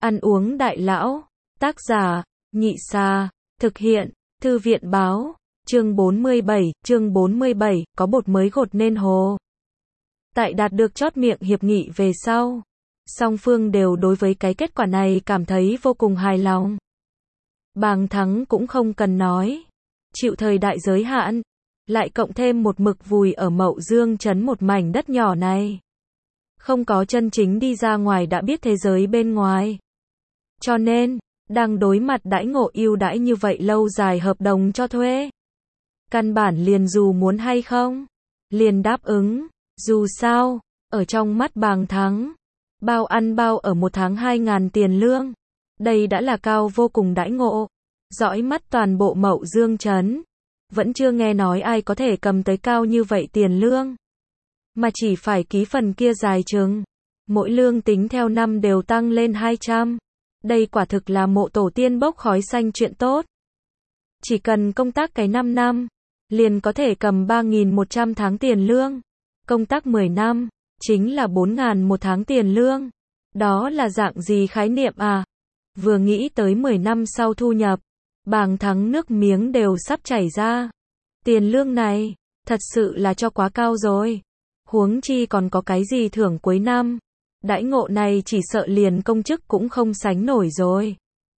Ăn uống đại lão. Tác giả, Nhị Sa. Thực hiện, Thư viện báo. Chương 47, có bột mới gột nên hồ. Tại đạt được chót miệng hiệp nghị về sau, song phương đều đối với cái kết quả này cảm thấy vô cùng hài lòng. Bàng Thắng cũng không cần nói, chịu thời đại giới hạn, lại cộng thêm một mực vùi ở Mậu Dương trấn một mảnh đất nhỏ này. Không có chân chính đi ra ngoài đã biết thế giới bên ngoài. Cho nên, đang đối mặt đãi ngộ ưu đãi như vậy lâu dài hợp đồng cho thuê. Căn bản liền dù muốn hay không, liền đáp ứng. Dù sao, ở trong mắt Bàng Thắng, bao ăn bao ở một tháng 2.000 tiền lương. Đây đã là cao vô cùng đãi ngộ. Dõi mắt toàn bộ Mậu Dương trấn, vẫn chưa nghe nói ai có thể cầm tới cao như vậy tiền lương. Mà chỉ phải ký phần kia dài chừng, mỗi lương tính theo năm đều tăng lên 200. Đây quả thực là mộ tổ tiên bốc khói xanh chuyện tốt. Chỉ cần công tác cái 5 năm, liền có thể cầm 3.100 tháng tiền lương. Công tác 10 năm, chính là 4.000 một tháng tiền lương. Đó là dạng gì khái niệm à? Vừa nghĩ tới 10 năm sau thu nhập, Bàng Thắng nước miếng đều sắp chảy ra. Tiền lương này, thật sự là cho quá cao rồi. Huống chi còn có cái gì thưởng cuối năm. Đãi ngộ này chỉ sợ liền công chức cũng không sánh nổi rồi.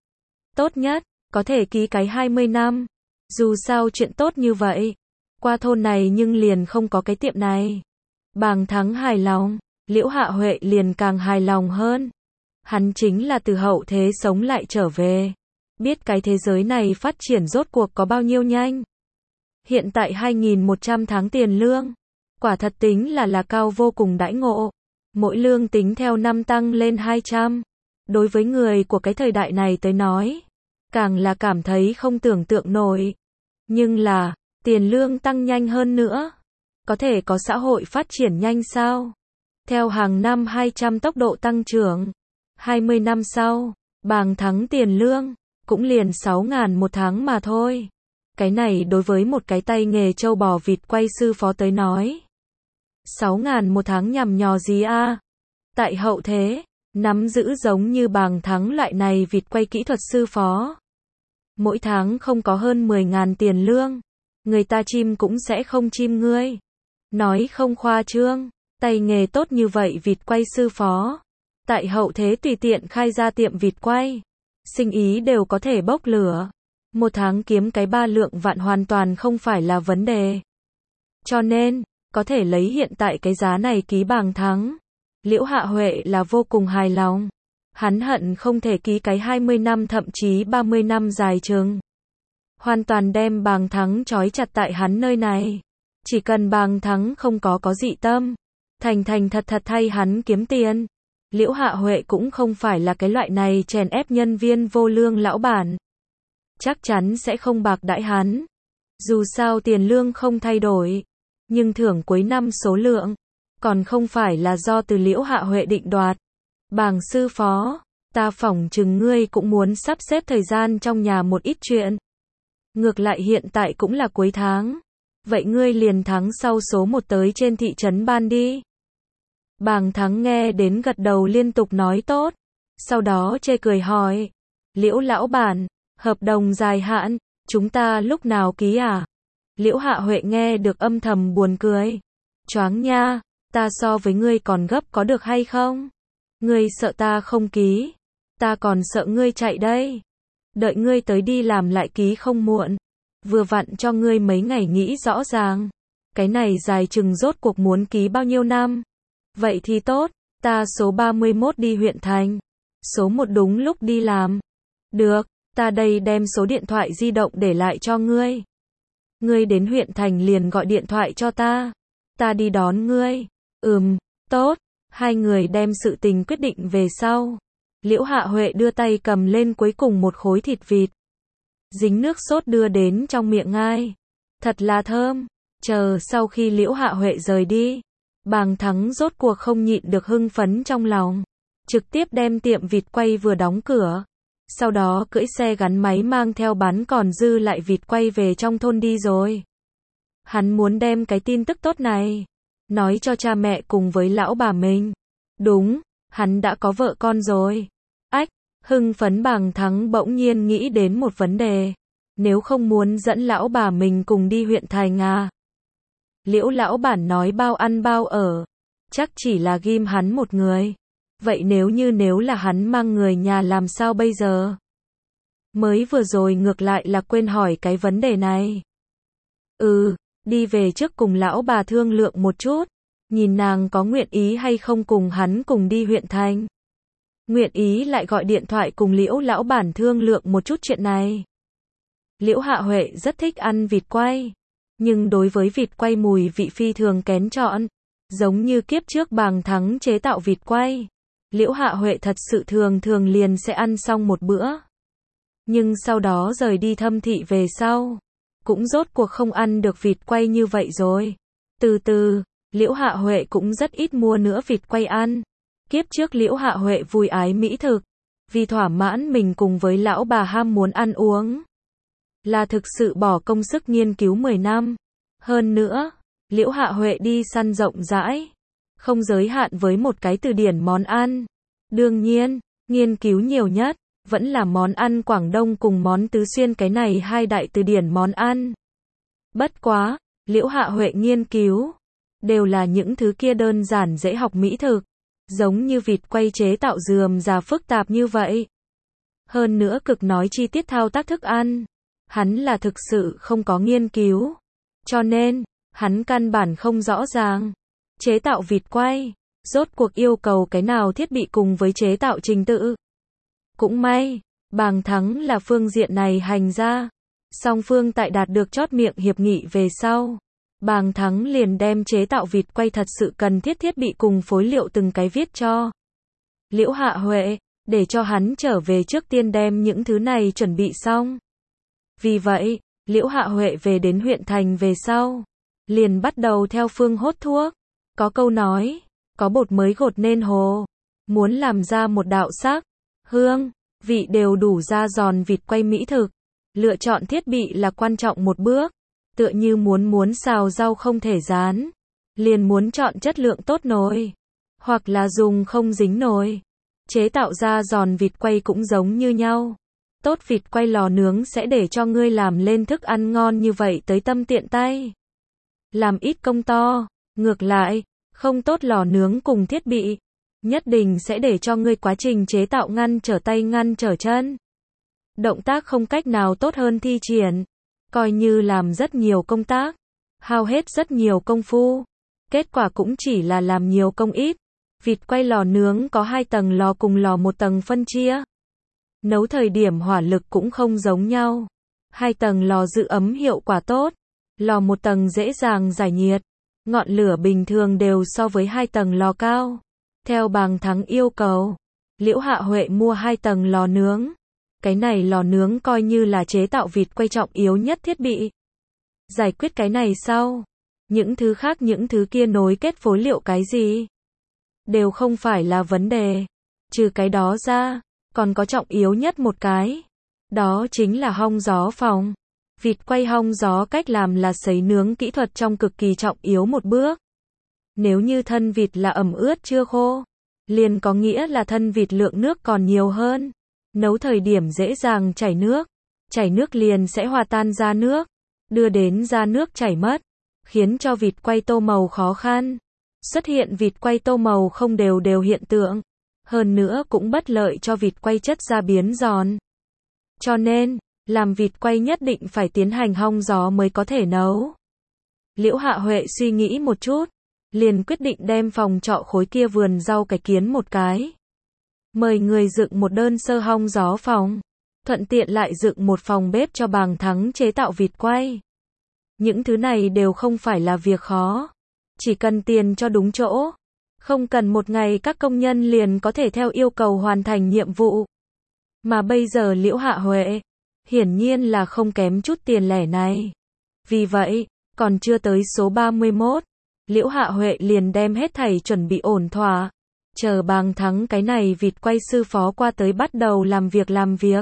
Tốt nhất, có thể ký cái 20 năm. Dù sao chuyện tốt như vậy. Qua thôn này nhưng liền không có cái tiệm này. Bàng Thắng hài lòng, Liễu Hạ Huệ liền càng hài lòng hơn. Hắn chính là từ hậu thế sống lại trở về. Biết cái thế giới này phát triển rốt cuộc có bao nhiêu nhanh. Hiện tại 2.100 tháng tiền lương. Quả thật tính là cao vô cùng đãi ngộ. Mỗi lương tính theo năm tăng lên 200. Đối với người của cái thời đại này tới nói, càng là cảm thấy không tưởng tượng nổi. Nhưng là, tiền lương tăng nhanh hơn nữa. Có thể có xã hội phát triển nhanh sao? Theo hàng năm 200 tốc độ tăng trưởng. 20 năm sau, Bàng Thắng tiền lương, cũng liền 6.000 một tháng mà thôi. Cái này đối với một cái tay nghề trâu bò vịt quay sư phó tới nói. 6.000 một tháng nhằm nhò gì a? Tại hậu thế, nắm giữ giống như Bàng Thắng loại này vịt quay kỹ thuật sư phó. Mỗi tháng không có hơn 10.000 tiền lương. Người ta chim cũng sẽ không chim ngươi. Nói không khoa trương, tay nghề tốt như vậy vịt quay sư phó. Tại hậu thế tùy tiện khai ra tiệm vịt quay. Sinh ý đều có thể bốc lửa. Một tháng kiếm cái 3 lượng vạn hoàn toàn không phải là vấn đề. Cho nên, có thể lấy hiện tại cái giá này ký Bàng Thắng. Liễu Hạ Huệ là vô cùng hài lòng. Hắn hận không thể ký cái 20 năm thậm chí 30 năm dài chừng. Hoàn toàn đem Bàng Thắng trói chặt tại hắn nơi này. Chỉ cần Bàng Thắng không có dị tâm. Thành thật thay hắn kiếm tiền. Liễu Hạ Huệ cũng không phải là cái loại này chèn ép nhân viên vô lương lão bản. Chắc chắn sẽ không bạc đãi hắn. Dù sao tiền lương không thay đổi. Nhưng thưởng cuối năm số lượng, còn không phải là do từ Liễu Hạ Huệ định đoạt. Bàng sư phó, ta phỏng chừng ngươi cũng muốn sắp xếp thời gian trong nhà một ít chuyện. Ngược lại hiện tại cũng là cuối tháng. Vậy ngươi liền tháng sau số 1 tới trên thị trấn ban đi. Bàng Thắng nghe đến gật đầu liên tục nói tốt. Sau đó chê cười hỏi. Liễu lão bản, hợp đồng dài hạn, chúng ta lúc nào ký à? Liễu Hạ Huệ nghe được âm thầm buồn cười. Choáng nha, ta so với ngươi còn gấp có được hay không? Ngươi sợ ta không ký. Ta còn sợ ngươi chạy đây. Đợi ngươi tới đi làm lại ký không muộn. Vừa vặn cho ngươi mấy ngày nghĩ rõ ràng. Cái này dài chừng rốt cuộc muốn ký bao nhiêu năm? Vậy thì tốt, ta số 31 đi huyện thành. Số 1 đúng lúc đi làm. Được, ta đây đem số điện thoại di động để lại cho ngươi. Ngươi đến huyện thành liền gọi điện thoại cho ta. Ta đi đón ngươi. Tốt. Hai người đem sự tình quyết định về sau. Liễu Hạ Huệ đưa tay cầm lên cuối cùng một khối thịt vịt. Dính nước sốt đưa đến trong miệng ai. Thật là thơm. Chờ sau khi Liễu Hạ Huệ rời đi. Bàng Thắng rốt cuộc không nhịn được hưng phấn trong lòng. Trực tiếp đem tiệm vịt quay vừa đóng cửa. Sau đó cưỡi xe gắn máy mang theo bán còn dư lại vịt quay về trong thôn đi rồi. Hắn muốn đem cái tin tức tốt này nói cho cha mẹ cùng với lão bà mình. Đúng, hắn đã có vợ con rồi. Ách, Hưng phấn Bàng Thắng bỗng nhiên nghĩ đến một vấn đề. Nếu không muốn dẫn lão bà mình cùng đi huyện thành à? Liễu lão bản nói bao ăn bao ở. Chắc chỉ là ghim hắn một người. Vậy nếu là hắn mang người nhà làm sao bây giờ? Mới vừa rồi ngược lại là quên hỏi cái vấn đề này. Đi về trước cùng lão bà thương lượng một chút. Nhìn nàng có nguyện ý hay không cùng hắn cùng đi huyện thành. Nguyện ý lại gọi điện thoại cùng Liễu lão bản thương lượng một chút chuyện này. Liễu Hạ Huệ rất thích ăn vịt quay. Nhưng đối với vịt quay mùi vị phi thường kén chọn. Giống như kiếp trước Bàng Thắng chế tạo vịt quay. Liễu Hạ Huệ thật sự thường liền sẽ ăn xong một bữa. Nhưng sau đó rời đi Thâm Thị về sau. Cũng rốt cuộc không ăn được vịt quay như vậy rồi. Từ từ, Liễu Hạ Huệ cũng rất ít mua nữa vịt quay ăn. Kiếp trước Liễu Hạ Huệ vui ái mỹ thực. Vì thỏa mãn mình cùng với lão bà ham muốn ăn uống. Là thực sự bỏ công sức nghiên cứu 10 năm. Hơn nữa, Liễu Hạ Huệ đi săn rộng rãi. Không giới hạn với một cái từ điển món ăn. Đương nhiên, nghiên cứu nhiều nhất, vẫn là món ăn Quảng Đông cùng món Tứ Xuyên, cái này hai đại từ điển món ăn. Bất quá, Liễu Hạ Huệ nghiên cứu, đều là những thứ kia đơn giản dễ học mỹ thực. Giống như vịt quay chế tạo rườm rà phức tạp như vậy. Hơn nữa cực nói chi tiết thao tác thức ăn. Hắn là thực sự không có nghiên cứu. Cho nên, hắn căn bản không rõ ràng. Chế tạo vịt quay, rốt cuộc yêu cầu cái nào thiết bị cùng với chế tạo trình tự. Cũng may, Bàng Thắng là phương diện này hành ra. Song phương tại đạt được chót miệng hiệp nghị về sau. Bàng Thắng liền đem chế tạo vịt quay thật sự cần thiết bị cùng phối liệu từng cái viết cho Liễu Hạ Huệ, để cho hắn trở về trước tiên đem những thứ này chuẩn bị xong. Vì vậy, Liễu Hạ Huệ về đến huyện thành về sau, liền bắt đầu theo phương hốt thuốc. Có câu nói, có bột mới gột nên hồ. Muốn làm ra một đạo sắc, hương, vị đều đủ ra giòn vịt quay mỹ thực. Lựa chọn thiết bị là quan trọng một bước. Tựa như muốn xào rau không thể rán. Liền muốn chọn chất lượng tốt nồi. Hoặc là dùng không dính nồi. Chế tạo ra giòn vịt quay cũng giống như nhau. Tốt vịt quay lò nướng sẽ để cho ngươi làm lên thức ăn ngon như vậy tới tâm tiện tay. Làm ít công to. Ngược lại, không tốt lò nướng cùng thiết bị. Nhất định sẽ để cho ngươi quá trình chế tạo ngăn trở tay ngăn trở chân. Động tác không cách nào tốt hơn thi triển. Coi như làm rất nhiều công tác. Hao hết rất nhiều công phu. Kết quả cũng chỉ là làm nhiều công ít. Vịt quay lò nướng có 2 tầng lò cùng lò 1 tầng phân chia. Nấu thời điểm hỏa lực cũng không giống nhau. 2 tầng lò giữ ấm hiệu quả tốt. Lò 1 tầng dễ dàng giải nhiệt. Ngọn lửa bình thường đều so với 2 tầng lò cao. Theo Bàng Thắng yêu cầu, Liễu Hạ Huệ mua 2 tầng lò nướng. Cái này lò nướng coi như là chế tạo vịt quay trọng yếu nhất thiết bị. Giải quyết cái này sau, những thứ khác những thứ kia nối kết phối liệu cái gì đều không phải là vấn đề. Trừ cái đó ra, còn có trọng yếu nhất một cái. Đó chính là hong gió phòng. Vịt quay hong gió cách làm là sấy nướng kỹ thuật trong cực kỳ trọng yếu một bước. Nếu như thân vịt là ẩm ướt chưa khô, liền có nghĩa là thân vịt lượng nước còn nhiều hơn. Nấu thời điểm dễ dàng chảy nước liền sẽ hòa tan ra nước, đưa đến ra nước chảy mất, khiến cho vịt quay tô màu khó khăn. Xuất hiện vịt quay tô màu không đều hiện tượng, hơn nữa cũng bất lợi cho vịt quay chất ra biến giòn. Cho nên, làm vịt quay nhất định phải tiến hành hong gió mới có thể nấu. Liễu Hạ Huệ suy nghĩ một chút, liền quyết định đem phòng trọ khối kia vườn rau cải kiến một cái. Mời người dựng một đơn sơ hong gió phòng, thuận tiện lại dựng một phòng bếp cho Bàng Thắng chế tạo vịt quay. Những thứ này đều không phải là việc khó, chỉ cần tiền cho đúng chỗ, không cần một ngày các công nhân liền có thể theo yêu cầu hoàn thành nhiệm vụ. Mà bây giờ Liễu Hạ Huệ, hiển nhiên là không kém chút tiền lẻ này. Vì vậy, còn chưa tới số 31, Liễu Hạ Huệ liền đem hết thảy chuẩn bị ổn thỏa. Chờ Bàng Thắng cái này vịt quay sư phó qua tới bắt đầu làm việc.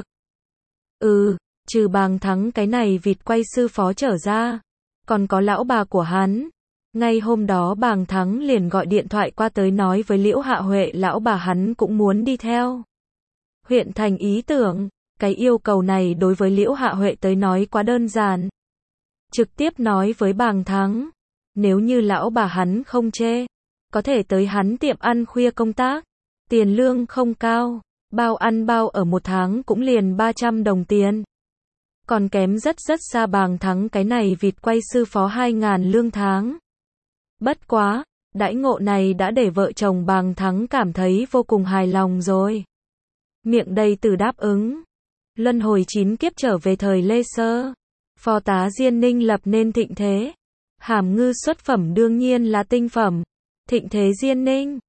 Trừ Bàng Thắng cái này vịt quay sư phó trở ra, còn có lão bà của hắn. Ngay hôm đó Bàng Thắng liền gọi điện thoại qua tới nói với Liễu Hạ Huệ lão bà hắn cũng muốn đi theo. huyện thành ý tưởng. Cái yêu cầu này đối với Liễu Hạ Huệ tới nói quá đơn giản. Trực tiếp nói với Bàng Thắng, nếu như lão bà hắn không chê, có thể tới hắn tiệm ăn khuya công tác, tiền lương không cao, bao ăn bao ở một tháng cũng liền 300 đồng tiền. Còn kém rất xa Bàng Thắng cái này vịt quay sư phó 2.000 lương tháng. Bất quá, đãi ngộ này đã để vợ chồng Bàng Thắng cảm thấy vô cùng hài lòng rồi. Miệng đầy từ đáp ứng. Luân hồi 9 kiếp trở về thời Lê Sơ. Phó tá Diên Ninh lập nên thịnh thế. Hàm ngư xuất phẩm đương nhiên là tinh phẩm. Thịnh thế Diên Ninh.